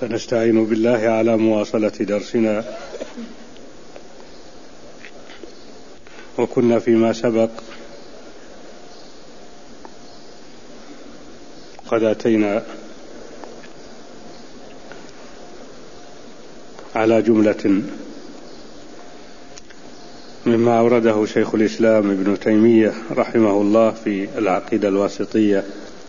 فنستعين بالله على مواصلة درسنا. وكنا فيما سبق قد أتينا على جملة مما أورده شيخ الإسلام ابن تيمية رحمه الله في العقيدة الواسطية،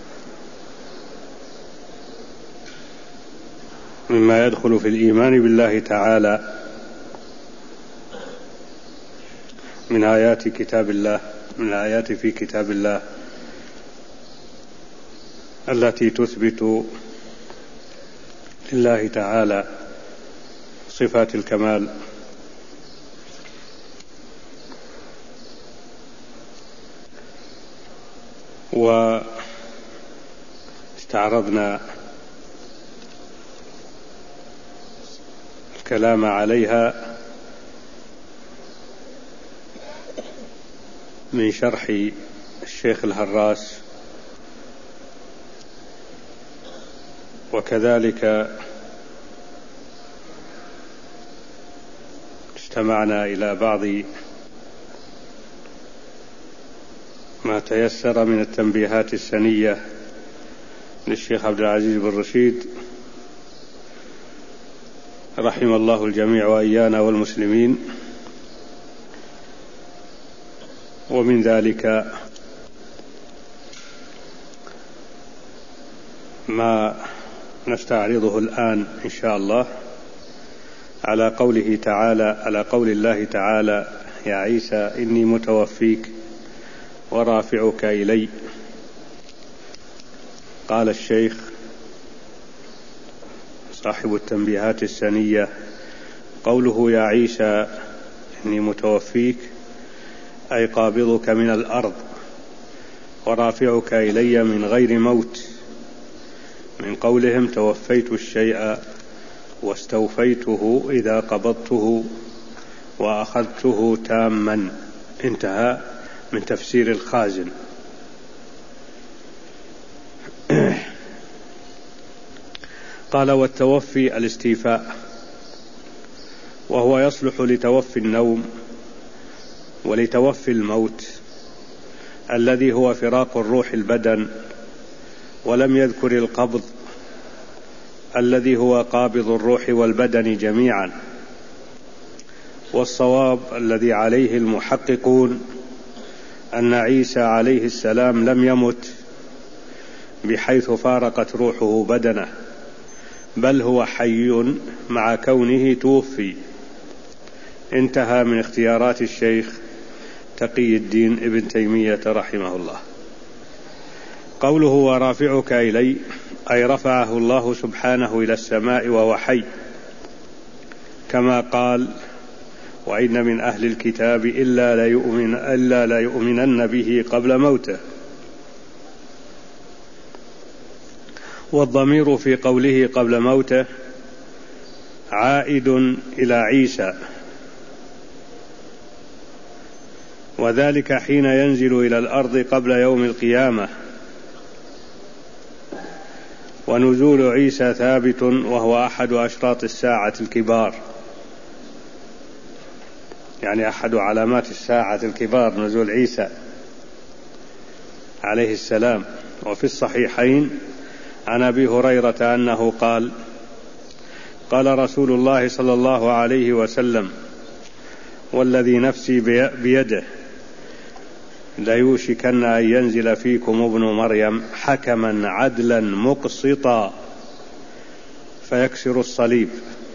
مما يدخل في الإيمان بالله تعالى من آيات كتاب الله، من الآيات في كتاب الله التي تثبت لله تعالى صفات الكمال، واستعرضنا الكلام عليها من شرح الشيخ الهراس، وكذلك استمعنا إلى بعض ما تيسر من التنبيهات السنية للشيخ عبد العزيز بن رشيد رحم الله الجميع وإيانا والمسلمين. ومن ذلك ما نستعرضه الآن إن شاء الله على قوله تعالى، على قول الله تعالى: يا عيسى إني متوفيك ورافعك إلي. قال الشيخ صاحب التنبيهات السنية: قوله يا عيسى إني متوفيك أي قابضك من الأرض ورافعك إلي من غير موت، من قولهم توفيت الشيء واستوفيته إذا قبضته وأخذته تاما. انتهى من تفسير الخازن. قال: والتوفي الاستيفاء، وهو يصلح لتوفي النوم ولتوفي الموت الذي هو فراق الروح البدن، ولم يذكر القبض الذي هو قابض الروح والبدن جميعا. والصواب الذي عليه المحققون أن عيسى عليه السلام لم يمت بحيث فارقت روحه بدنه، بل هو حي مع كونه توفي. انتهى من اختيارات الشيخ تقي الدين ابن تيمية رحمه الله. قوله ورافعك إلي أي رفعه الله سبحانه إلى السماء وهو حي، كما قال: وإن من أهل الكتاب إلا ليؤمنن به قبل موته. والضمير في قوله قبل موته عائد إلى عيسى، وذلك حين ينزل إلى الأرض قبل يوم القيامة. ونزول عيسى ثابت، وهو أحد أشراط الساعة الكبار، يعني أحد علامات الساعة الكبار نزول عيسى عليه السلام. وفي الصحيحين عن أبي هريرة أنه قال: قال رسول الله صلى الله عليه وسلم: والذي نفسي بيده ليوشكن أن ينزل فيكم ابن مريم حكما عدلا مقسطا فيكسر الصليب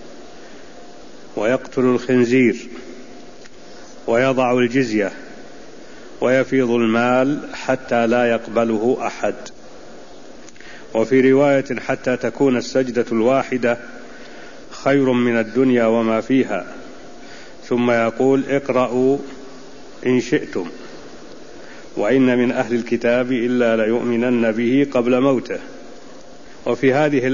ويقتل الخنزير ويضع الجزية ويفيض المال حتى لا يقبله أحد. وفي رواية: حتى تكون السجدة الواحدة خير من الدنيا وما فيها، ثم يقول: اقرأوا إن شئتم، وإن من أهل الكتاب إلا ليؤمنن به قبل موته. وفي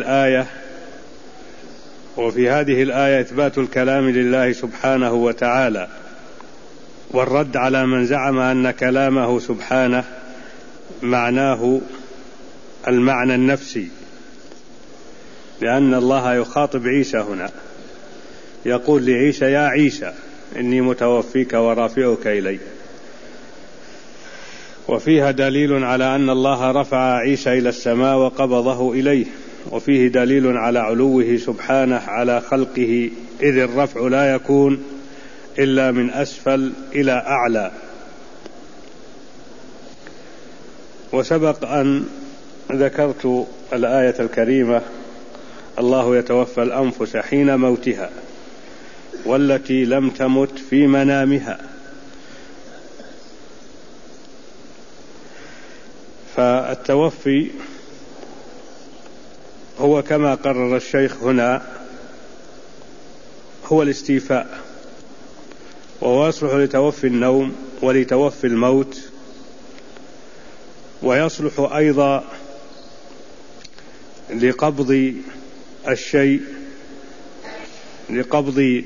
هذه الآية إثبات الكلام لله سبحانه وتعالى، والرد على من زعم أن كلامه سبحانه معناه المعنى النفسي، لأن الله يخاطب عيسى هنا، يقول لعيسى: يا عيسى إني متوفيك ورافعك إلي. وفيها دليل على أن الله رفع عيسى إلى السماء وقبضه إليه، وفيه دليل على علوه سبحانه على خلقه، إذ الرفع لا يكون إلا من أسفل إلى أعلى. وسبق أن ذكرت الآية الكريمة: الله يتوفى الأنفس حين موتها والتي لم تمت في منامها. فالتوفي هو كما قرر الشيخ هنا هو الاستيفاء، وهو يصلح لتوفي النوم ولتوفي الموت، ويصلح أيضا لقبض الشيء، لقبض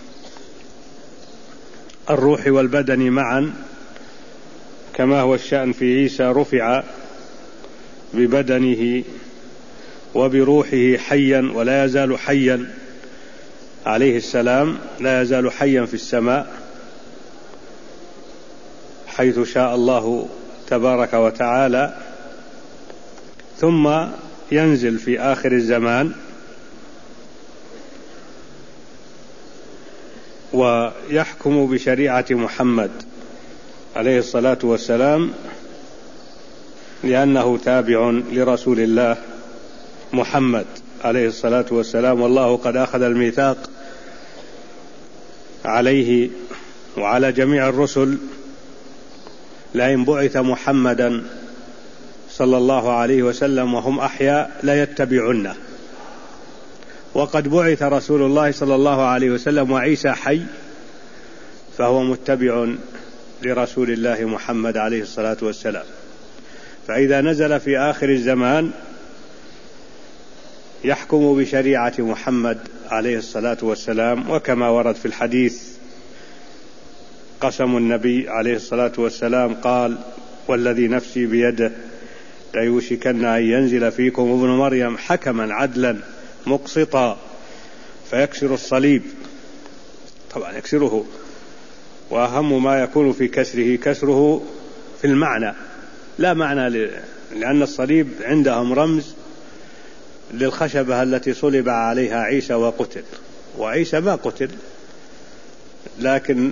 الروح والبدن معا، كما هو الشأن في عيسى، رفع ببدنه وبروحه حيا ولا يزال حيا عليه السلام، لا يزال حيا في السماء حيث شاء الله تبارك وتعالى، ثم ينزل في آخر الزمان ويحكم بشريعة محمد عليه الصلاة والسلام، لأنه تابع لرسول الله محمد عليه الصلاة والسلام. والله قد أخذ الميثاق عليه وعلى جميع الرسل لئن بعث محمدا صلى الله عليه وسلم وهم أحياء لا يتبعنه. وقد بعث رسول الله صلى الله عليه وسلم وعيسى حي، فهو متبع لرسول الله محمد عليه الصلاة والسلام. فإذا نزل في آخر الزمان يحكم بشريعة محمد عليه الصلاة والسلام، وكما ورد في الحديث قسم النبي عليه الصلاة والسلام قال: والذي نفسي بيده ليوشكن أن ينزل فيكم ابن مريم حكما عدلا مقسطا فيكسر الصليب. طبعا يكسره، وأهم ما يكون في كسره كسره في المعنى، لا معنى لأن الصليب عندهم رمز للخشبة التي صلب عليها عيسى وقتل، وعيسى ما قتل، لكن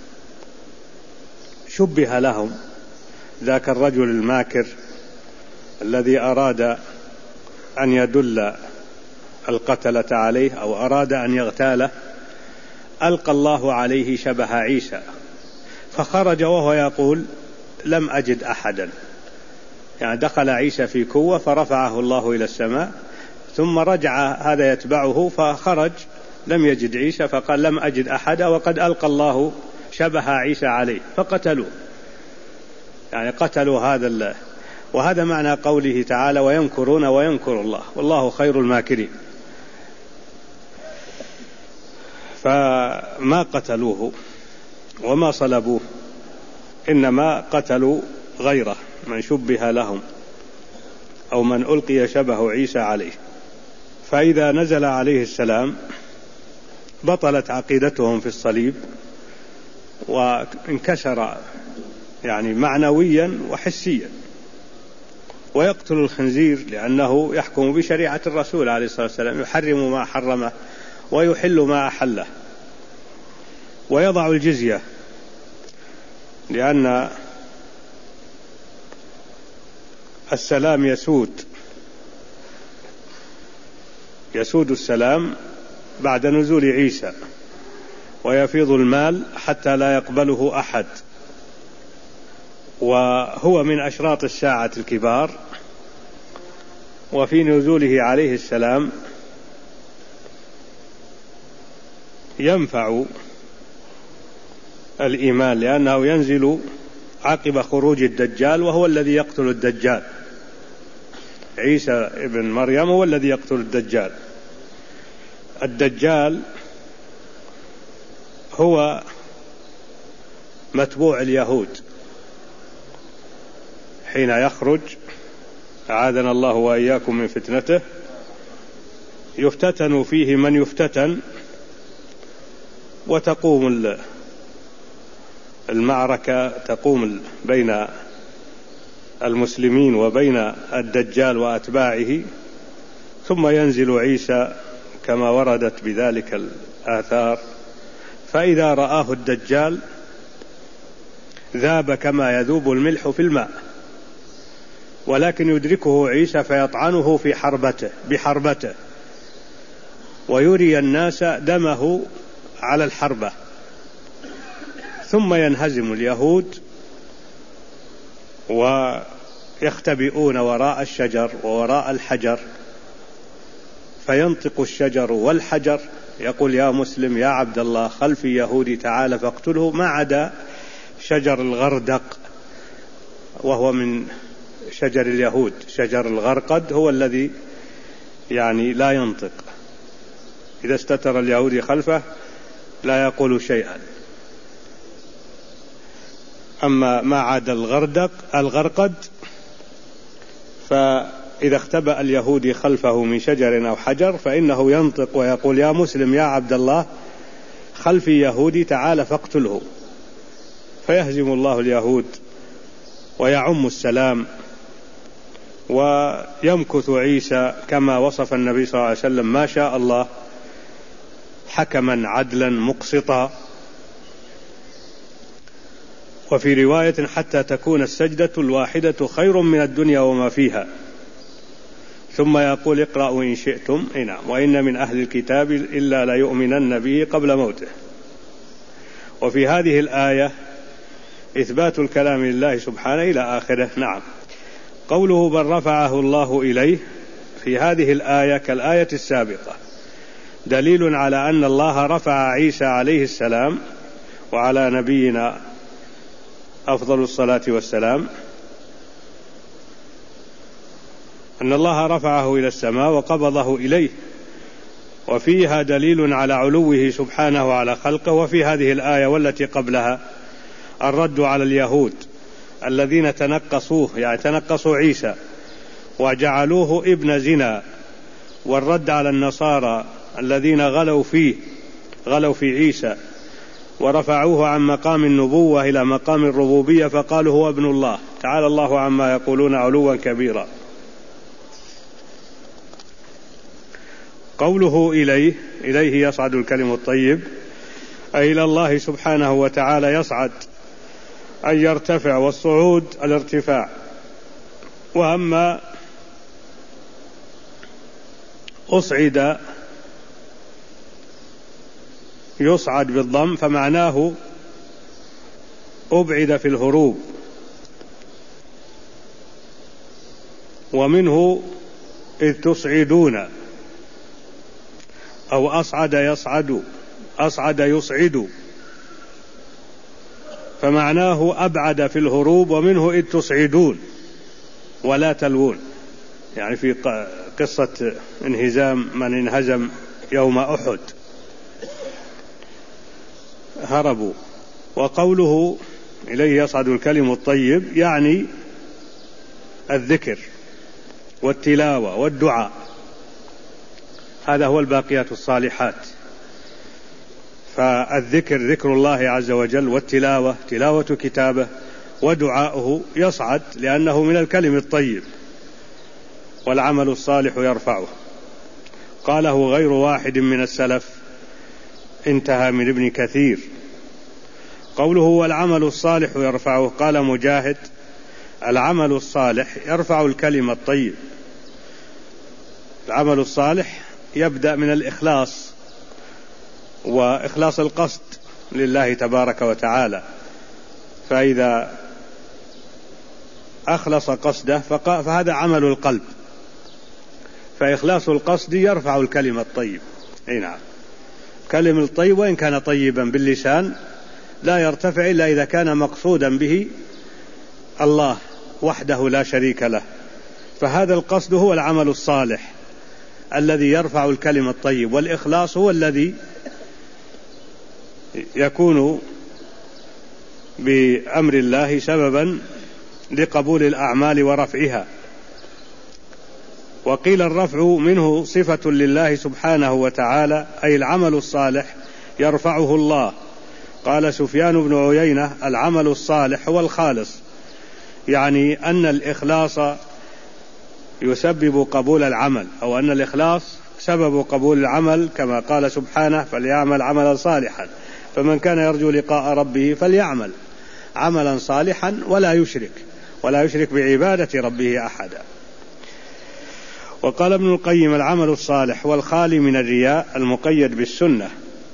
شبه لهم ذاك الرجل الماكر الذي أراد أن يدل القتلة عليه أو أراد أن يغتاله، ألقى الله عليه شبه عيسى، فخرج وهو يقول: لم أجد أحدا. يعني دخل عيسى في كوة فرفعه الله إلى السماء، ثم رجع هذا يتبعه فخرج لم يجد عيسى، فقال: لم أجد أحدا، وقد ألقى الله شبه عيسى عليه فقتلوه. يعني قتلوا هذا وهذا معنى قوله تعالى: ويمكرون ويمكر الله والله خير الماكرين. فما قتلوه وما صلبوه، إنما قتلوا غيره من شبه لهم أو من ألقي شبه عيسى عليه. فإذا نزل عليه السلام بطلت عقيدتهم في الصليب وانكسر يعني معنويا وحسيا، ويقتل الخنزير لأنه يحكم بشريعة الرسول عليه الصلاة والسلام، يحرم ما حرمه ويحل ما أحله، ويضع الجزية لأن السلام يسود السلام بعد نزول عيسى، ويفيض المال حتى لا يقبله أحد، وهو من أشراط الساعة الكبار. وفي نزوله عليه السلام ينفع الإيمان، لأنه ينزل عقب خروج الدجال، وهو الذي يقتل الدجال. عيسى ابن مريم هو الذي يقتل الدجال. الدجال هو متبوع اليهود حين يخرج، أعاذنا الله وإياكم من فتنته، يفتتن فيه من يفتتن، وتقوم المعركة تقوم بين المسلمين وبين الدجال وأتباعه، ثم ينزل عيسى كما وردت بذلك الآثار، فإذا رآه الدجال ذاب كما يذوب الملح في الماء، ولكن يدركه عيسى فيطعنه في بحربته ويري الناس دمه على الحربة، ثم ينهزم اليهود ويختبئون وراء الشجر ووراء الحجر، فينطق الشجر والحجر يقول: يا مسلم يا عبد الله، خلفي يهودي تعال فاقتله، ما عدا شجر الغردق، وهو من شجر اليهود. شجر الغرقد هو الذي لا ينطق، إذا استتر اليهودي خلفه لا يقول شيئا. أما ما عدا الغرقد فإذا اختبأ اليهودي خلفه من شجر أو حجر فإنه ينطق ويقول: يا مسلم يا عبد الله، خلفي يهودي تعال فاقتله، فيهزم الله اليهود ويعم السلام، ويمكث عيسى كما وصف النبي صلى الله عليه وسلم ما شاء الله، حكما عدلا مقسطا. وفي رواية: حتى تكون السجدة الواحدة خير من الدنيا وما فيها، ثم يقول: اقرأوا إن شئتم، وإن من أهل الكتاب إلا ليؤمنن به قبل موته. وفي هذه الآية إثبات الكلام لله سبحانه إلى آخره. قوله: بل رفعه الله إليه، في هذه الآية كالآية السابقة دليل على أن الله رفع عيسى عليه السلام وعلى نبينا أفضل الصلاة والسلام، أن الله رفعه إلى السماء وقبضه إليه، وفيها دليل على علوه سبحانه وعلى خلقه. وفي هذه الآية والتي قبلها الرد على اليهود الذين تنقصوه، تنقصوا عيسى وجعلوه ابن زنا، والرد على النصارى الذين غلوا في عيسى ورفعوه عن مقام النبوة إلى مقام الربوبية فقالوا هو ابن الله، تعالى الله عما يقولون علوا كبيرا. قوله إليه يصعد الكلم الطيب، أي إلى الله سبحانه وتعالى يصعد، أن يرتفع، والصعود الارتفاع. وأما أصعد يصعد بالضم فمعناه أبعد في الهروب، ومنه إذ تصعدون، أو أصعد يصعد، فمعناه أبعد في الهروب، ومنه إذ تصعدون ولا تلوون، في قصة انهزام من انهزم يوم أحد هربوا. وقوله إليه يصعد الكلم الطيب يعني الذكر والتلاوة والدعاء، هذا هو الباقيات الصالحات. فالذكر ذكر الله عز وجل، والتلاوة تلاوة كتابه، ودعاؤه يصعد لأنه من الكلم الطيب، والعمل الصالح يرفعه. قاله غير واحد من السلف، انتهى من ابن كثير. قوله والعمل الصالح يرفعه، قال مجاهد: العمل الصالح يرفع الكلم الطيب. العمل الصالح يبدأ من الإخلاص وإخلاص القصد لله تبارك وتعالى، فإذا أخلص قصده فهذا عمل القلب، فإخلاص القصد يرفع الكلم الطيب. كلم الطيب وإن كان طيبا باللسان لا يرتفع إلا إذا كان مقصودا به الله وحده لا شريك له، فهذا القصد هو العمل الصالح الذي يرفع الكلم الطيب، والإخلاص هو الذي يكون بأمر الله سببا لقبول الأعمال ورفعها. وقيل الرفع منه صفة لله سبحانه وتعالى، أي العمل الصالح يرفعه الله. قال سفيان بن عيينة: العمل الصالح هو الخالص، يعني أن الإخلاص يسبب قبول العمل، أو أن الإخلاص سبب قبول العمل، كما قال سبحانه: فليعمل عملا صالحا. فمن كان يرجو لقاء ربه فليعمل عملا صالحا ولا يشرك بعبادة ربه أحدا. وقال ابن القيم: العمل الصالح والخالي من الرياء المقيد بالسنة.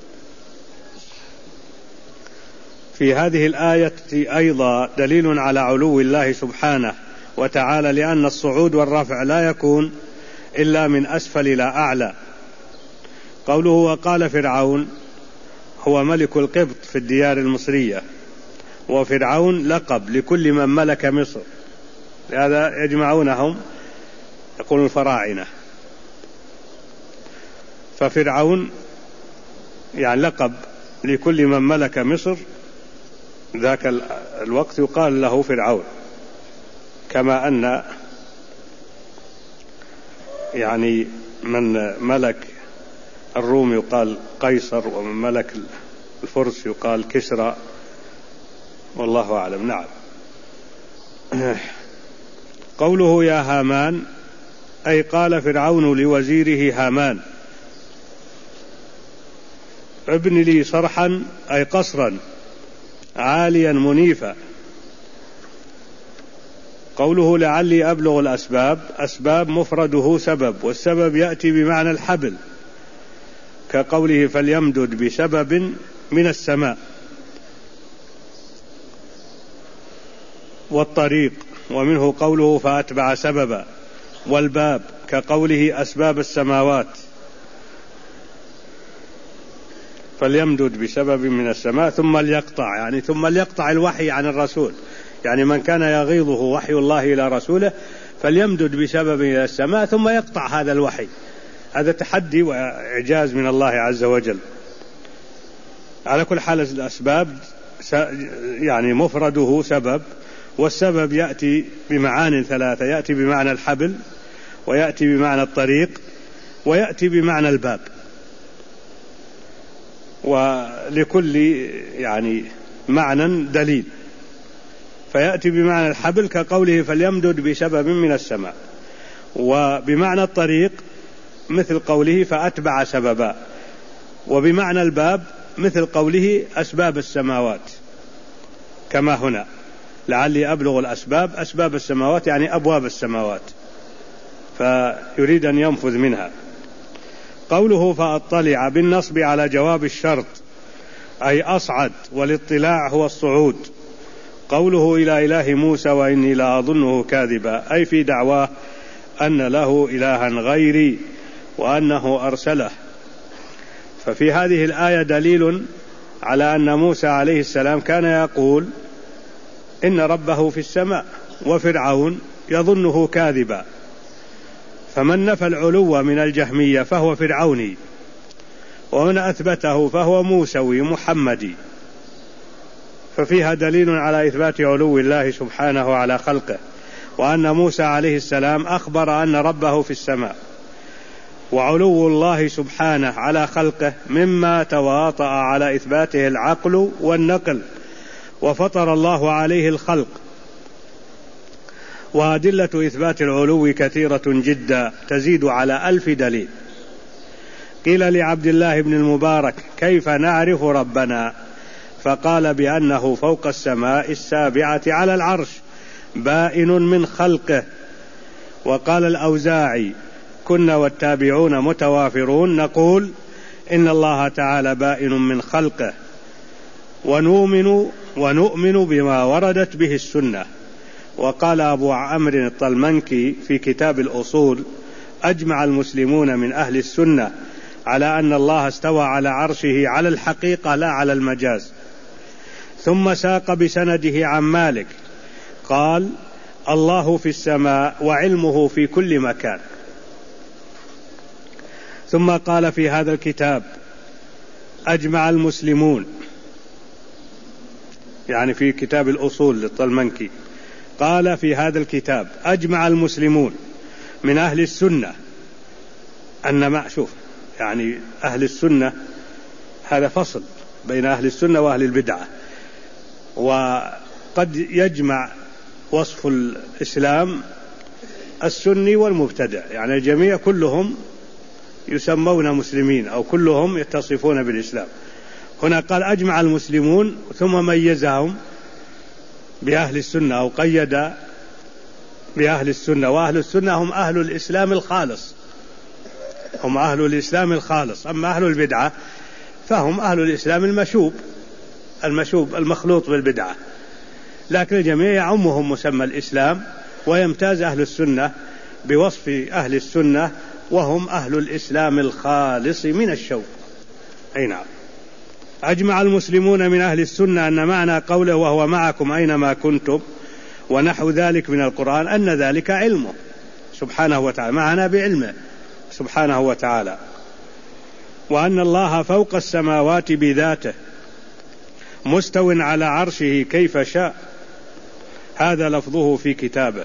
في هذه الآية أيضا دليل على علو الله سبحانه وتعالى، لأن الصعود والرفع لا يكون إلا من أسفل إلى أعلى. قوله: وقال فرعون، هو ملك القبط في الديار المصرية، وفرعون لقب لكل من ملك مصر، لهذا يجمعونهم يقول الفراعنة. ففرعون يعني لقب لكل من ملك مصر، ذاك الوقت يقال له فرعون، كما أن يعني من ملك الروم يقال قيصر، ومن ملك الفرس يقال كسرى، والله أعلم. نعم. قوله: يا هامان، أي قال فرعون لوزيره هامان: ابن لي صرحا، أي قصرا عاليا منيفا. قوله: لعلي أبلغ الأسباب، أسباب مفرده سبب، والسبب يأتي بمعنى الحبل، كقوله: فليمدد بسبب من السماء. والطريق، ومنه قوله: فأتبع سببا. والباب، كقوله: أسباب السماوات. فليمدد بسبب من السماء ثم ليقطع، يعني ثم ليقطع الوحي عن الرسول، يعني من كان يغيظه وحي الله إلى رسوله فليمدد بسبب إلى السماء ثم يقطع هذا الوحي. هذا تحدي وإعجاز من الله عز وجل. على كل حال الأسباب يعني مفرده سبب، والسبب يأتي بمعان ثلاثة: يأتي بمعنى الحبل، ويأتي بمعنى الطريق، ويأتي بمعنى الباب. ولكل يعني معنى دليل. فيأتي بمعنى الحبل كقوله: فليمدد بسبب من السماء. وبمعنى الطريق مثل قوله: فأتبع سببا. وبمعنى الباب مثل قوله: أسباب السماوات، كما هنا: لعلي أبلغ الأسباب، أسباب السماوات يعني أبواب السماوات، فيريد أن ينفذ منها. قوله: فأطلع بالنصب على جواب الشرط، أي أصعد، والاطلاع هو الصعود. قوله: إلى إله موسى وإني لا أظنه كاذبا، أي في دعواه أن له إلها غيري وأنه أرسله. ففي هذه الآية دليل على أن موسى عليه السلام كان يقول إن ربه في السماء، وفرعون يظنه كاذبا. فمن نفى العلو من الجهمية فهو فرعوني، ومن أثبته فهو موسوي محمدي. ففيها دليل على إثبات علو الله سبحانه على خلقه، وأن موسى عليه السلام أخبر أن ربه في السماء. وعلو الله سبحانه على خلقه مما تواطأ على إثباته العقل والنقل، وفطر الله عليه الخلق. وأدلة إثبات العلو كثيرة جدا تزيد على 1000 دليل. قيل لعبد الله بن المبارك: كيف نعرف ربنا؟ فقال: بأنه فوق السماء السابعة على العرش، بائن من خلقه. وقال الأوزاعي: كنا والتابعون متوافرون نقول إن الله تعالى بائن من خلقه، ونؤمن بما وردت به السنة. وقال أبو عمرو الطلمنكي في كتاب الأصول: أجمع المسلمون من أهل السنة على أن الله استوى على عرشه على الحقيقة لا على المجاز. ثم ساق بسنده عن مالك قال: الله في السماء وعلمه في كل مكان. ثم قال في هذا الكتاب: أجمع المسلمون، يعني في كتاب الأصول للطلمنكي، قال في هذا الكتاب: أجمع المسلمون من أهل السنة أن شوف يعني أهل السنة هذا فصل بين أهل السنة وأهل البدعة، وقد يجمع وصف الإسلام السني والمبتدع، يعني الجميع كلهم يسمون مسلمين أو كلهم يتصفون بالإسلام. هنا قال أجمع المسلمون ثم ميزهم بأهل السنة أو قيد بأهل السنة، وأهل السنة هم أهل الإسلام الخالص، هم أهل الإسلام الخالص. أما أهل البدعة فهم أهل الإسلام المشوب المخلوط بالبدعة، لكن الجميع يعمهم مسمى الإسلام، ويمتاز أهل السنة بوصف أهل السنة وهم أهل الإسلام الخالص من الشوب. أي نعم. أجمع المسلمون من أهل السنة أن معنى قوله وهو معكم أينما كنتم ونحو ذلك من القرآن أن ذلك علمه سبحانه وتعالى، معنا بعلمه سبحانه وتعالى، وأن الله فوق السماوات بذاته مستو على عرشه كيف شاء، هذا لفظه في كتابه.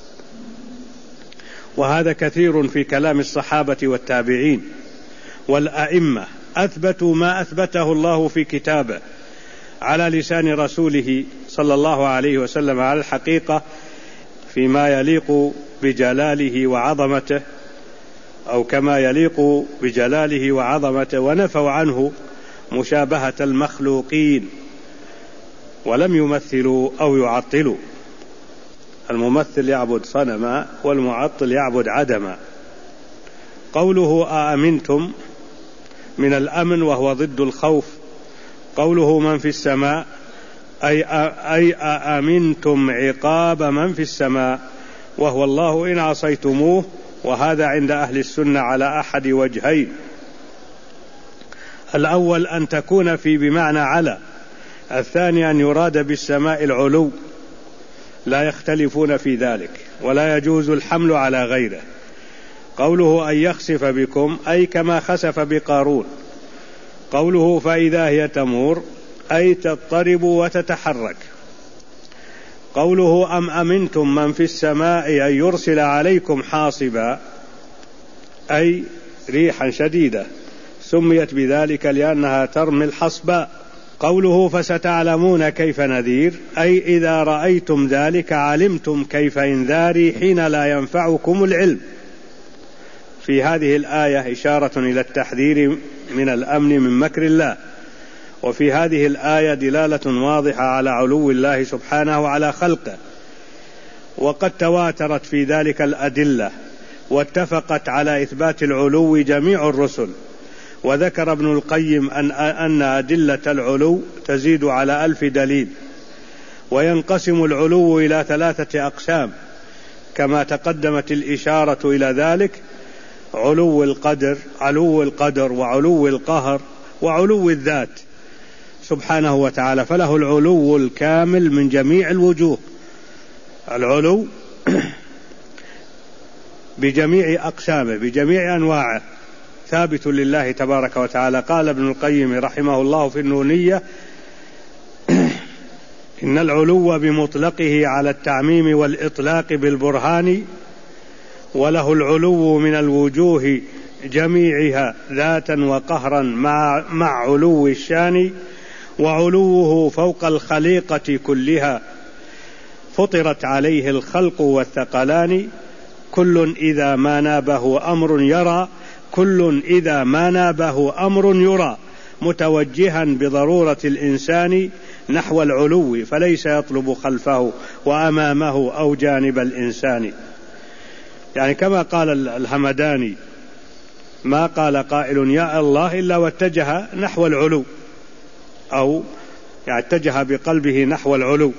وهذا كثير في كلام الصحابة والتابعين والأئمة، أثبتوا ما أثبته الله في كتابه على لسان رسوله صلى الله عليه وسلم على الحقيقة فيما يليق بجلاله وعظمته أو كما يليق بجلاله وعظمته، ونفوا عنه مشابهة المخلوقين ولم يمثلوا أو يعطلوا. الممثل يعبد صنما والمعطل يعبد عدما. قوله أأمنتم من الأمن وهو ضد الخوف، قوله من في السماء أي أأمنتم عقاب من في السماء وهو الله إن عصيتموه، وهذا عند أهل السنة على أحد وجهين: الأول أن تكون في بمعنى على، الثاني أن يراد بالسماء العلو، لا يختلفون في ذلك ولا يجوز الحمل على غيره. قوله أن يخسف بكم أي كما خسف بقارون. قوله فإذا هي تمور أي تضطرب وتتحرك. قوله أم أمنتم من في السماء أن يرسل عليكم حاصبا أي ريحا شديدة، سميت بذلك لأنها ترمي الحصباء. قوله فستعلمون كيف نذير أي إذا رأيتم ذلك علمتم كيف إنذاري حين لا ينفعكم العلم. في هذه الآية إشارة إلى التحذير من الأمن من مكر الله، وفي هذه الآية دلالة واضحة على علو الله سبحانه وعلى خلقه، وقد تواترت في ذلك الأدلة واتفقت على إثبات العلو جميع الرسل. وذكر ابن القيم أن أدلة العلو تزيد على 1000 دليل، وينقسم العلو إلى 3 أقسام كما تقدمت الإشارة إلى ذلك: علو القدر وعلو القهر وعلو الذات سبحانه وتعالى، فله العلو الكامل من جميع الوجوه، العلو بجميع أقسامه بجميع أنواعه ثابت لله تبارك وتعالى. قال ابن القيم رحمه الله في النونية: إن العلو بمطلقه على التعميم والإطلاق بالبرهان، وله العلو من الوجوه جميعها ذاتا وقهرا مع علو الشان، وعلوه فوق الخليقة كلها فطرت عليه الخلق والثقلان، كل إذا ما نابه أمر يرى متوجها بضرورة الإنسان نحو العلو، فليس يطلب خلفه وأمامه أو جانب الإنسان. يعني كما قال الهمداني: ما قال قائل يا الله إلا واتجه نحو العلو، أو يعني اتجه بقلبه نحو العلو.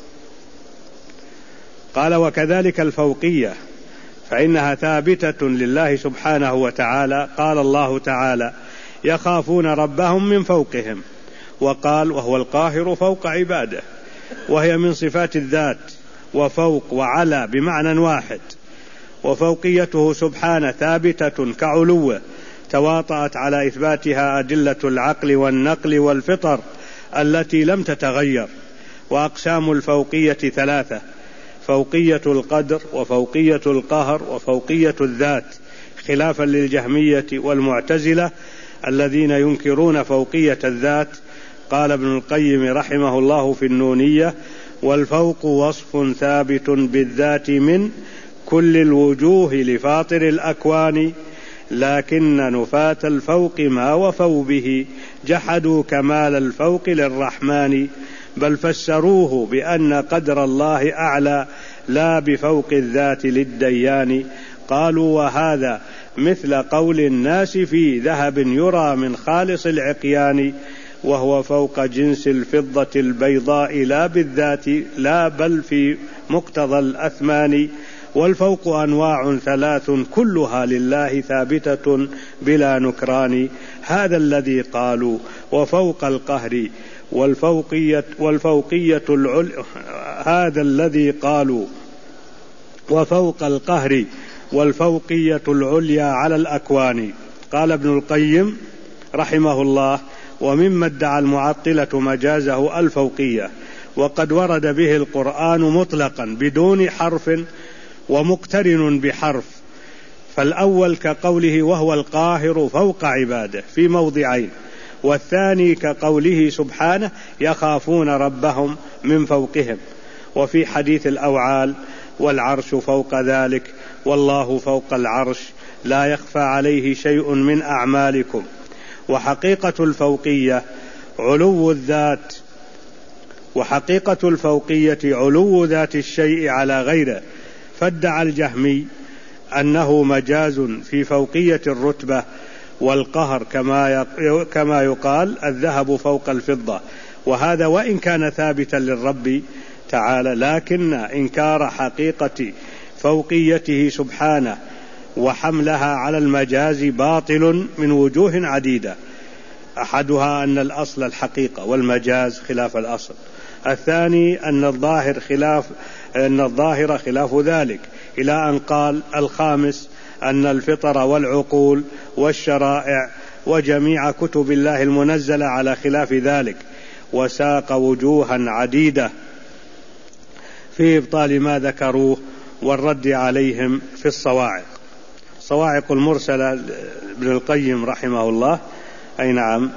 قال: وكذلك الفوقية فإنها ثابتة لله سبحانه وتعالى. قال الله تعالى: يخافون ربهم من فوقهم، وقال: وهو القاهر فوق عباده، وهي من صفات الذات، وفوق وعلى بمعنى واحد. وفوقيته سبحانه ثابتة كعلوه، تواطأت على إثباتها أدلة العقل والنقل والفطر التي لم تتغير. وأقسام الفوقية 3: فوقية القدر وفوقية القهر وفوقية الذات، خلافا للجهمية والمعتزلة الذين ينكرون فوقية الذات. قال ابن القيم رحمه الله في النونية: والفوق وصف ثابت بالذات من كل الوجوه لفاطر الأكوان، لكن نفاة الفوق ما وفوا به جحدوا كمال الفوق للرحمن، بل فسروه بأن قدر الله أعلى لا بفوق الذات للديان. قالوا: وهذا مثل قول الناس في ذهب يرى من خالص العقيان، وهو فوق جنس الفضة البيضاء لا بالذات لا بل في مقتضى الأثمان. والفوق أنواع ثلاث كلها لله ثابتة بلا نكران، هذا الذي قالوا وفوق القهر هذا الذي قالوا وفوق القهر والفوقية العليا على الأكوان. قال ابن القيم رحمه الله: ومما ادعى المعطلة مجازه الفوقية، وقد ورد به القرآن مطلقا بدون حرف ومقترن بحرف، فالأول كقوله وهو القاهر فوق عباده في موضعين، والثاني كقوله سبحانه يخافون ربهم من فوقهم، وفي حديث الأوعال والعرش فوق ذلك والله فوق العرش لا يخفى عليه شيء من أعمالكم. وحقيقة الفوقية علو ذات الشيء على غيره، فادعى الجهمي أنه مجاز في فوقية الرتبة والقهر كما يقال الذهب فوق الفضة، وهذا وإن كان ثابتا للرب تعالى، لكن إنكار حقيقة فوقيته سبحانه وحملها على المجاز باطل من وجوه عديدة، أحدها أن الأصل الحقيقة والمجاز خلاف الأصل، الثاني أن الظاهر خلاف ذلك، إلى أن قال الخامس أن الفطر والعقول والشرائع وجميع كتب الله المنزلة على خلاف ذلك، وساق وجوها عديدة في إبطال ما ذكروه والرد عليهم في الصواعق المرسلة ابن القيم رحمه الله، أي نعم،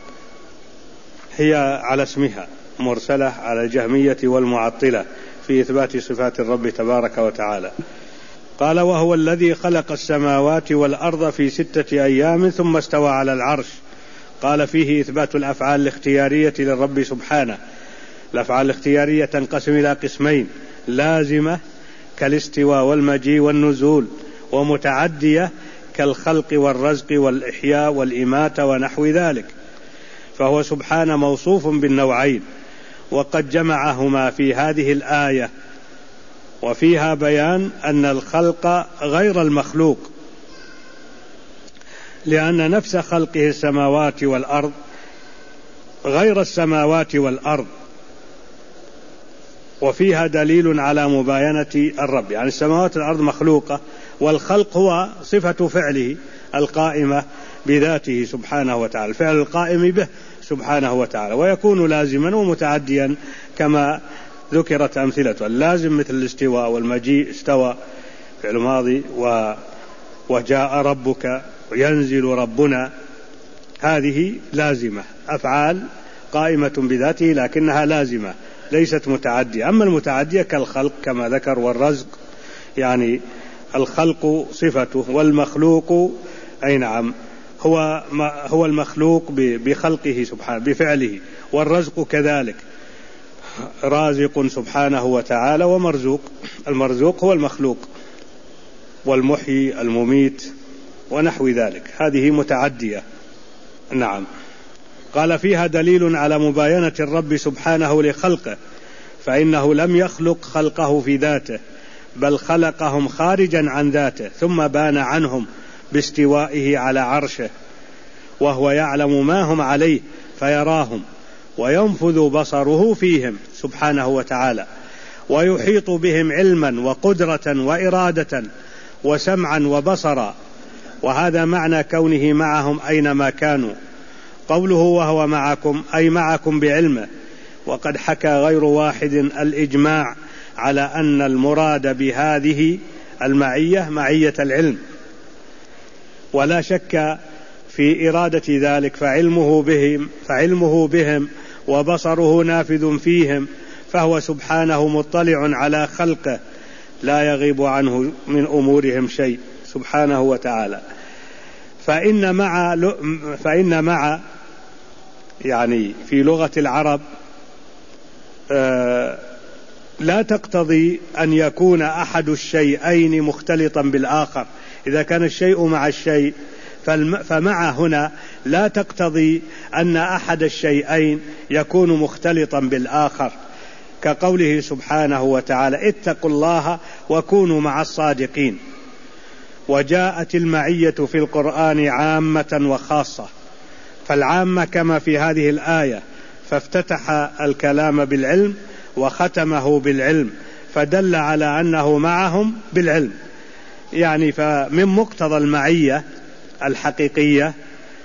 هي على اسمها مرسلة على الجهمية والمعطلة في إثبات صفات الرب تبارك وتعالى. قال: وهو الذي خلق السماوات والأرض في 6 أيام ثم استوى على العرش. قال: فيه إثبات الأفعال الاختيارية للرب سبحانه. الأفعال الاختيارية تنقسم إلى قسمين: لازمة كالاستواء والمجيء والنزول، ومتعدية كالخلق والرزق والإحياء والإماتة ونحو ذلك. فهو سبحانه موصوف بالنوعين، وقد جمعهما في هذه الآية، وفيها بيان أن الخلق غير المخلوق، لأن نفس خلقه السماوات والأرض غير السماوات والأرض، وفيها دليل على مباينة الرب، يعني السماوات والأرض مخلوقة، والخلق هو صفة فعله القائمة بذاته سبحانه وتعالى، الفعل القائم به سبحانه وتعالى، ويكون لازما ومتعديا كما ذكرت أمثلته. اللازم مثل الاستواء والمجيء، استوى فعل ماضي، وجاء ربك وينزل ربنا، هذه لازمة، أفعال قائمة بذاته لكنها لازمة ليست متعدية. أما المتعدية كالخلق كما ذكر، والرزق، يعني الخلق صفته، والمخلوق أي نعم هو المخلوق بخلقه سبحانه بفعله، والرزق كذلك، رازق سبحانه وتعالى ومرزوق، المرزوق هو المخلوق، والمحيي المميت ونحو ذلك، هذه متعدية. نعم. قال: فيها دليل على مباينة الرب سبحانه لخلقه، فإنه لم يخلق خلقه في ذاته، بل خلقهم خارجا عن ذاته، ثم بان عنهم باستوائه على عرشه، وهو يعلم ما هم عليه فيراهم، وينفذ بصره فيهم سبحانه وتعالى، ويحيط بهم علما وقدرة وإرادة وسمعا وبصرا، وهذا معنى كونه معهم أينما كانوا. قوله وهو معكم أي معكم بعلمه، وقد حكى غير واحد الإجماع على أن المراد بهذه المعية معية العلم، ولا شك في إرادة ذلك، فعلمه بهم وبصره نافذ فيهم، فهو سبحانه مطلع على خلقه لا يغيب عنه من أمورهم شيء سبحانه وتعالى. فإن مع يعني في لغة العرب لا تقتضي أن يكون أحد الشيئين مختلطا بالآخر. إذا كان الشيء مع الشيء، فمع هنا لا تقتضي أن أحد الشيئين يكون مختلطا بالآخر، كقوله سبحانه وتعالى: اتقوا الله وكونوا مع الصادقين. وجاءت المعية في القرآن عامة وخاصة، فالعامة كما في هذه الآية، فافتتح الكلام بالعلم وختمه بالعلم، فدل على أنه معهم بالعلم. يعني فمن مقتضى المعية الحقيقية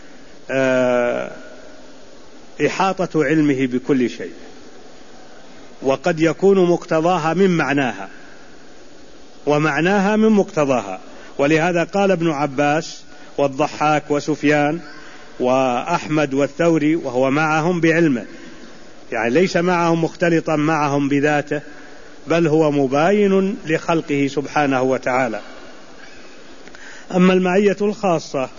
إحاطة علمه بكل شيء، وقد يكون مقتضاها من معناها ومعناها من مقتضاها. ولهذا قال ابن عباس والضحاك وسفيان وأحمد والثوري وهو معهم بعلمه، يعني ليس معهم مختلطا معهم بذاته، بل هو مباين لخلقه سبحانه وتعالى. أما المعية الخاصة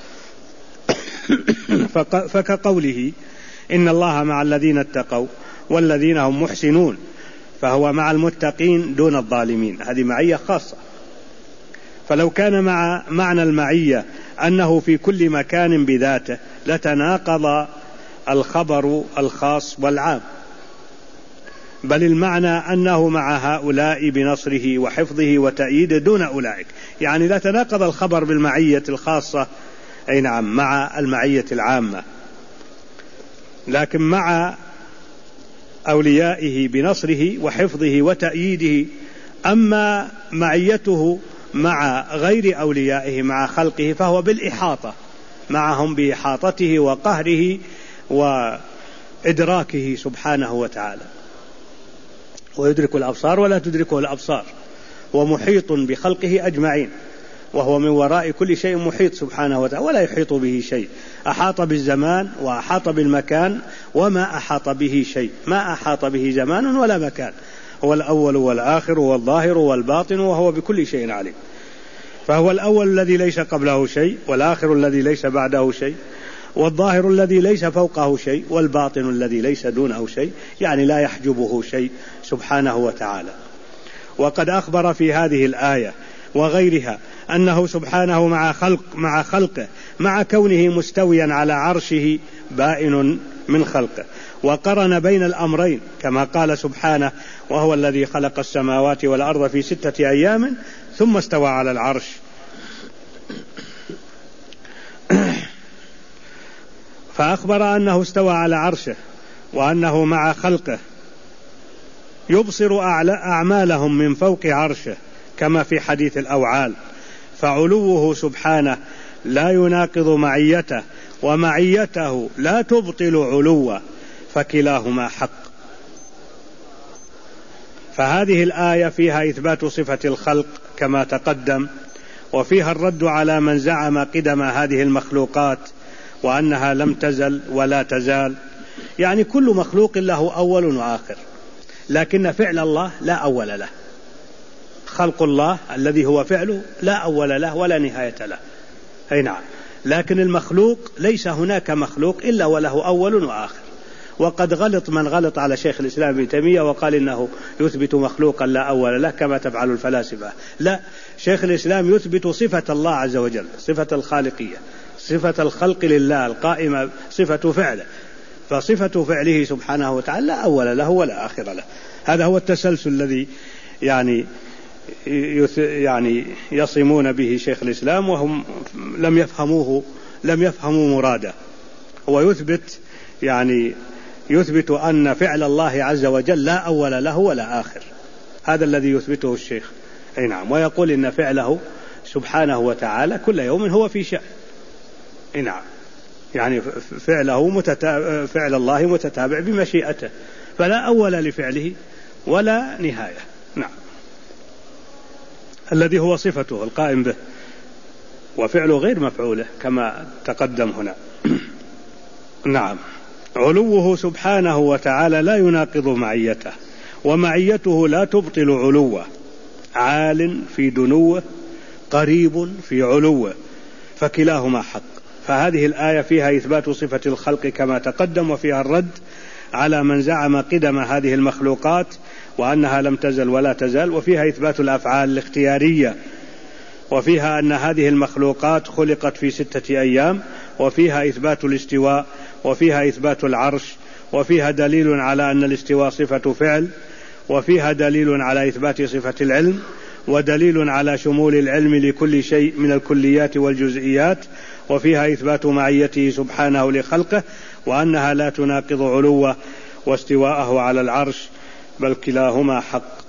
فكقوله: إن الله مع الذين اتقوا والذين هم محسنون، فهو مع المتقين دون الظالمين، هذه معية خاصة. فلو كان مع معنى المعية أنه في كل مكان بذاته لتناقض الخبر الخاص والعام، بل المعنى أنه مع هؤلاء بنصره وحفظه وتأييده دون أولئك، يعني لا تناقض الخبر بالمعية الخاصة أي نعم مع المعية العامة، لكن مع أوليائه بنصره وحفظه وتأييده. أما معيته مع غير أوليائه مع خلقه فهو بالإحاطة، معهم بإحاطته وقهره وإدراكه سبحانه وتعالى، ويدرك الأبصار ولا تدركه الأبصار، ومحيط بخلقه أجمعين، وهو من وراء كل شيء محيط سبحانه وتعالى، ولا يحيط به شيء. أحاط بالزمان وأحاط بالمكان وما أحاط به شيء، ما أحاط به زمان ولا مكان، هو الأول والآخر والظاهر والباطن، وهو بكل شيء عليم. فهو الأول الذي ليس قبله شيء، والآخر الذي ليس بعده شيء، والظاهر الذي ليس فوقه شيء، والباطن الذي ليس دونه شيء، يعني لا يحجبه شيء سبحانه وتعالى. وقد أخبر في هذه الآية وغيرها أنه سبحانه مع خلقه، مع كونه مستويا على عرشه بائن من خلقه، وقرن بين الأمرين كما قال سبحانه: وهو الذي خلق السماوات والأرض في 6 أيام ثم استوى على العرش. فأخبر أنه استوى على عرشه، وأنه مع خلقه يبصر أعمالهم من فوق عرشه كما في حديث الأوعال. فعلوه سبحانه لا يناقض معيته، ومعيته لا تبطل علوه، فكلاهما حق. فهذه الآية فيها إثبات صفة الخلق كما تقدم، وفيها الرد على من زعم قدم هذه المخلوقات وأنها لم تزل ولا تزال. يعني كل مخلوق له أول وآخر، لكن فعل الله لا أول له. خلق الله الذي هو فعله لا أول له ولا نهاية له، أي نعم. لكن المخلوق ليس هناك مخلوق إلا وله أول وآخر. وقد غلط من غلط على شيخ الإسلام ابن تيمية وقال إنه يثبت مخلوقا لا أول له كما تفعل الفلاسفة. لا، شيخ الإسلام يثبت صفة الله عز وجل، صفة الخالقية، صفة الخلق لله القائمة، صفة فعله. فصفة فعله سبحانه وتعالى لا أول له ولا آخر له. هذا هو التسلسل الذي يعني يصمون به شيخ الإسلام، وهم لم يفهموا مراده. هو يثبت أن فعل الله عز وجل لا أول له ولا آخر، هذا الذي يثبته الشيخ، أي نعم. ويقول إن فعله سبحانه وتعالى كل يوم هو في شأن، أي نعم. يعني فعل الله متتابع بمشيئته، فلا أول لفعله ولا نهاية. نعم. الذي هو صفته القائم به، وفعله غير مفعوله كما تقدم هنا. نعم. علوه سبحانه وتعالى لا يناقض معيته، ومعيته لا تبطل علوه، عال في دنوه قريب في علوه، فكلاهما حق. فهذه الآية فيها إثبات صفة الخلق كما تقدم، وفيها الرد على من زعم قدم هذه المخلوقات وأنها لم تزل ولا تزال، وفيها إثبات الأفعال الاختيارية، وفيها أن هذه المخلوقات خلقت في 6 أيام، وفيها إثبات الاستواء، وفيها إثبات العرش، وفيها دليل على أن الاستواء صفة فعل، وفيها دليل على إثبات صفة العلم، ودليل على شمول العلم لكل شيء من الكليات والجزئيات، وفيها إثبات معيته سبحانه لخلقه، وأنها لا تناقض علوه واستواءه على العرش، بل كلاهما حق.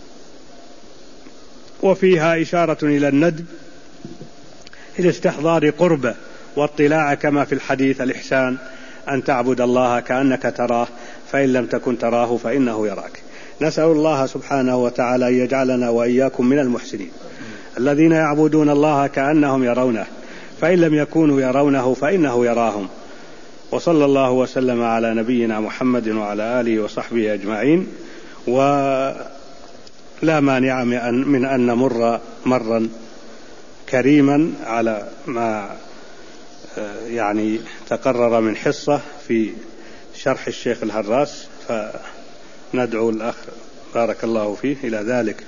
وفيها إشارة إلى الندب، إلى استحضار قربه واطلاع، كما في الحديث الإحسان أن تعبد الله كأنك تراه فإن لم تكن تراه فإنه يراك. نسأل الله سبحانه وتعالى أن يجعلنا وإياكم من المحسنين الذين يعبدون الله كأنهم يرونه، فإن لم يكونوا يرونه فإنه يراهم. وصلى الله وسلم على نبينا محمد وعلى آله وصحبه أجمعين. ولا مانع من أن نمر مرا كريما على ما يعني تقرر من حصة في شرح الشيخ الهراس، فندعو الأخ بارك الله فيه إلى ذلك.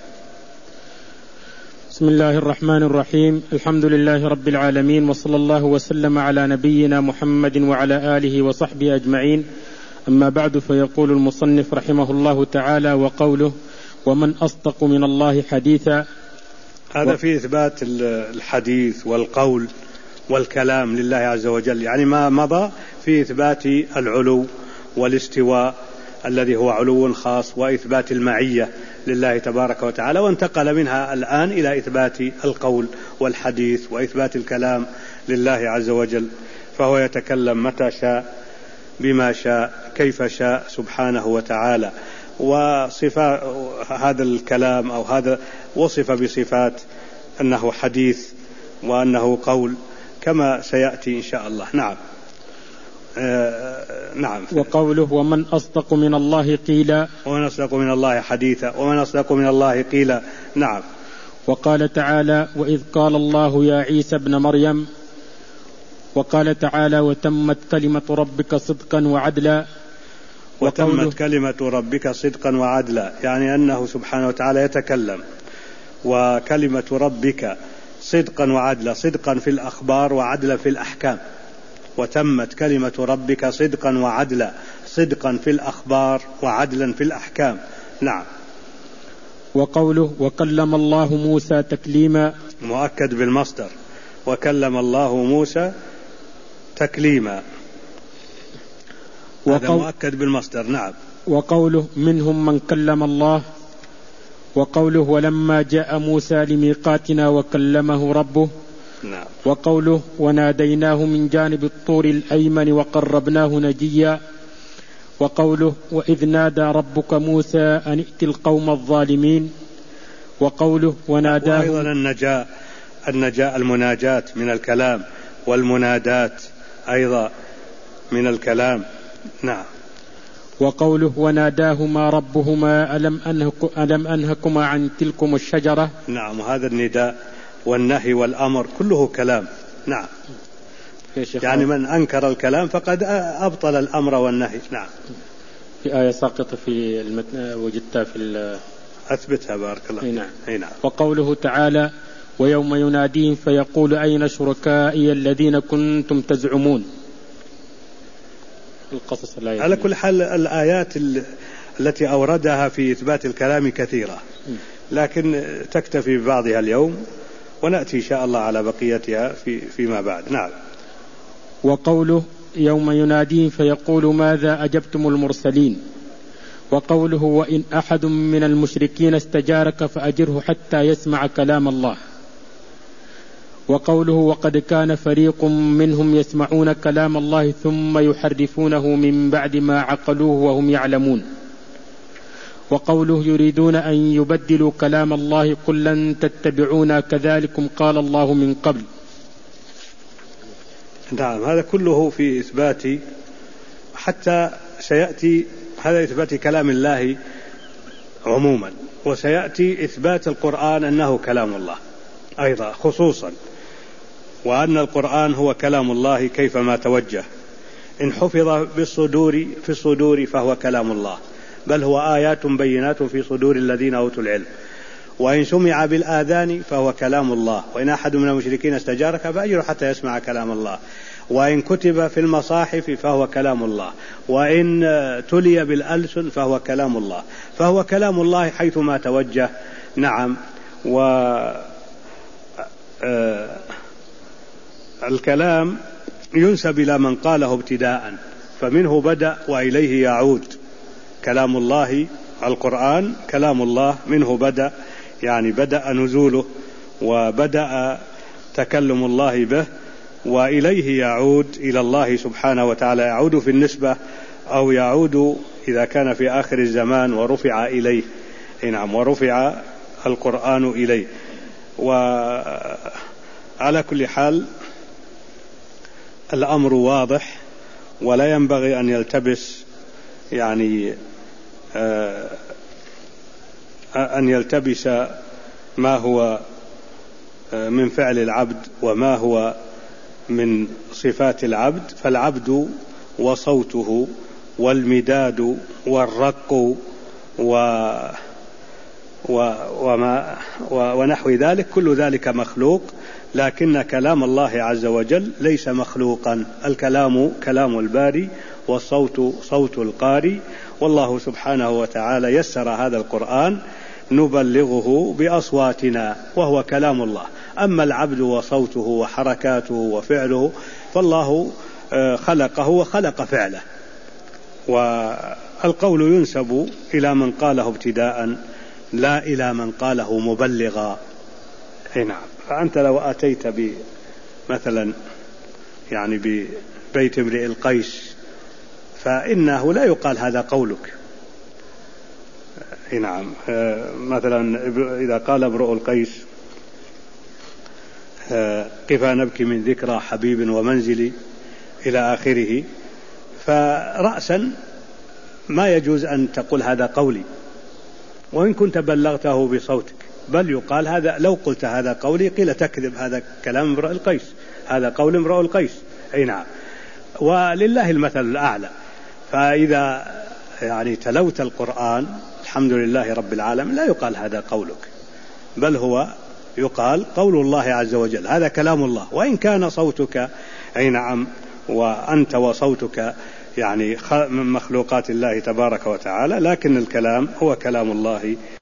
بسم الله الرحمن الرحيم. الحمد لله رب العالمين، وصلى الله وسلم على نبينا محمد وعلى آله وصحبه أجمعين. أما بعد، فيقول المصنف رحمه الله تعالى: وقوله: ومن أصدق من الله حديثا. هذا في إثبات الحديث والقول والكلام لله عز وجل، يعني ما مضى في إثبات العلو والاستواء الذي هو علو خاص، وإثبات المعية لله تبارك وتعالى، وانتقل منها الآن إلى إثبات القول والحديث وإثبات الكلام لله عز وجل، فهو يتكلم متى شاء بما شاء كيف شاء سبحانه وتعالى. وصفات هذا الكلام أو هذا وصف بصفات أنه حديث وأنه قول كما سيأتي إن شاء الله. نعم. نعم. وقوله: ومن أصدق من الله قيلا. ومن أصدق من الله حديثا، ومن أصدق من الله قيلا. نعم. وقال تعالى: وإذ قال الله يا عيسى ابن مريم. وقال تعالى: وتمت كلمة ربك صدقا وعدلا. وتمت كلمة ربك صدقا وعدلا، يعني أنه سبحانه وتعالى يتكلم، وكلمة ربك صدقا وعدلا، صدقا في الأخبار وعدلا في الأحكام. وتمت كلمة ربك صدقا وعدلا، صدقا في الأخبار وعدلا في الأحكام. نعم. وقوله: وكلم الله موسى تكليما، مؤكد بالمصدر، وكلم الله موسى تكليما، هذا مؤكد بالمصدر. نعم. وقوله: منهم من كلم الله. وقوله: ولما جاء موسى لميقاتنا وكلمه ربه. نعم. وقوله: وناديناه من جانب الطور الأيمن وقربناه نجيا. وقوله: وإذ نادى ربك موسى أن ائت القوم الظالمين. وقوله: وناداه. وأيضا النجاء المناجات من الكلام، والمنادات أيضا من الكلام. نعم. وقوله: وناداهما ربهما ألم أنهكما عن تلكم الشجرة. نعم. وهذا النداء والنهي والأمر كله كلام. نعم. يعني من أنكر الكلام فقد أبطل الأمر والنهي. نعم. في آية ساقطة في المتن وجدتها في أثبتها بارك الله. نعم. وقوله تعالى: ويوم يناديهم فيقول أين شركائي الذين كنتم تزعمون. القصص الآيات. على كل حال الآيات التي أوردها في إثبات الكلام كثيرة، لكن تكتفي ببعضها اليوم، ونأتي إن شاء الله على بقيتها فيما بعد. نعم. وقوله: يوم يناديهم فيقول ماذا أجبتم المرسلين. وقوله: وإن أحد من المشركين استجارك فأجره حتى يسمع كلام الله. وقوله: وقد كان فريق منهم يسمعون كلام الله ثم يحرفونه من بعد ما عقلوه وهم يعلمون. وقوله يريدون أن يبدلوا كلام الله قل لن تتبعونا كذلكم قال الله من قبل. نعم، هذا كله في إثبات، حتى سيأتي هذا إثبات كلام الله عموما، وسيأتي إثبات القرآن أنه كلام الله أيضا خصوصا، وأن القرآن هو كلام الله كيفما توجه، إن حفظ في الصدور فهو كلام الله، بل هو آيات بينات في صدور الذين أوتوا العلم، وإن سمع بالآذان فهو كلام الله، وإن أحد من المشركين استجارك فأجره حتى يسمع كلام الله، وإن كتب في المصاحف فهو كلام الله، وإن تلي بالألسن فهو كلام الله، فهو كلام الله حيثما توجه. نعم. الكلام ينسب إلى من قاله ابتداء، فمنه بدأ وإليه يعود. كلام الله القرآن كلام الله، منه بدأ، يعني بدأ نزوله وبدأ تكلم الله به، وإليه يعود إلى الله سبحانه وتعالى، يعود في النسبة أو يعود إذا كان في آخر الزمان ورفع إليه. نعم، ورفع القرآن إليه. وعلى كل حال الأمر واضح، ولا ينبغي أن يلتبس، يعني أن يلتبس ما هو من فعل العبد وما هو من صفات العبد. فالعبد وصوته والمداد والرق ونحو ذلك، كل ذلك مخلوق، لكن كلام الله عز وجل ليس مخلوقا. الكلام كلام الباري، والصوت صوت القاري، والله سبحانه وتعالى يسر هذا القرآن نبلغه بأصواتنا، وهو كلام الله. أما العبد وصوته وحركاته وفعله فالله خلقه وخلق فعله، والقول ينسب إلى من قاله ابتداء لا إلى من قاله مبلغا. نعم. فأنت لو أتيت مثلا يعني ببيت امرئ القيس فإنه لا يقال هذا قولك. نعم. مثلا إذا قال امرؤ القيس قفا نبكي من ذكرى حبيب ومنزلي إلى آخره، فرأسا ما يجوز أن تقول هذا قولي وإن كنت بلغته بصوتك، بل يقال هذا، لو قلت هذا قولي قيل تكذب، هذا كلام امرؤ القيس، هذا قول امرؤ القيس. أي نعم. ولله المثل الأعلى. فإذا يعني تلوت القرآن الحمد لله رب العالمين لا يقال هذا قولك، بل هو يقال قول الله عز وجل، هذا كلام الله، وإن كان صوتك أي نعم وأنت وصوتك يعني من مخلوقات الله تبارك وتعالى، لكن الكلام هو كلام الله